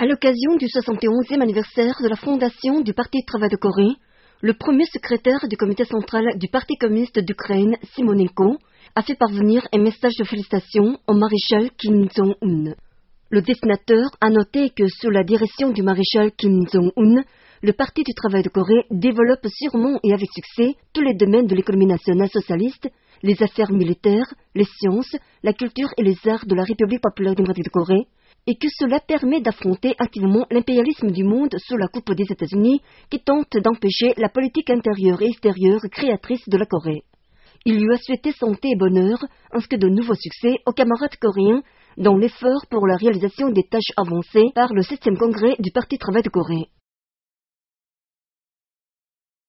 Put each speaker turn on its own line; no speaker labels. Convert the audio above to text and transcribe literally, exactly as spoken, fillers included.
À l'occasion du soixante et onzième anniversaire de la fondation du Parti du Travail de Corée, le premier secrétaire du comité central du Parti communiste d'Ukraine, Simonenko, a fait parvenir un message de félicitations au maréchal Kim Jong-un. Le dessinateur a noté que sous la direction du maréchal Kim Jong-un, le Parti du Travail de Corée développe sûrement et avec succès tous les domaines de l'économie nationale socialiste, les affaires militaires, les sciences, la culture et les arts de la République populaire démocratique de Corée, et que cela permet d'affronter activement l'impérialisme du monde sous la coupe des États-Unis qui tente d'empêcher la politique intérieure et extérieure créatrice de la Corée. Il lui a souhaité santé et bonheur, ainsi que de nouveaux succès aux camarades coréens dans l'effort pour la réalisation des tâches avancées par le septième congrès du Parti du Travail de Corée.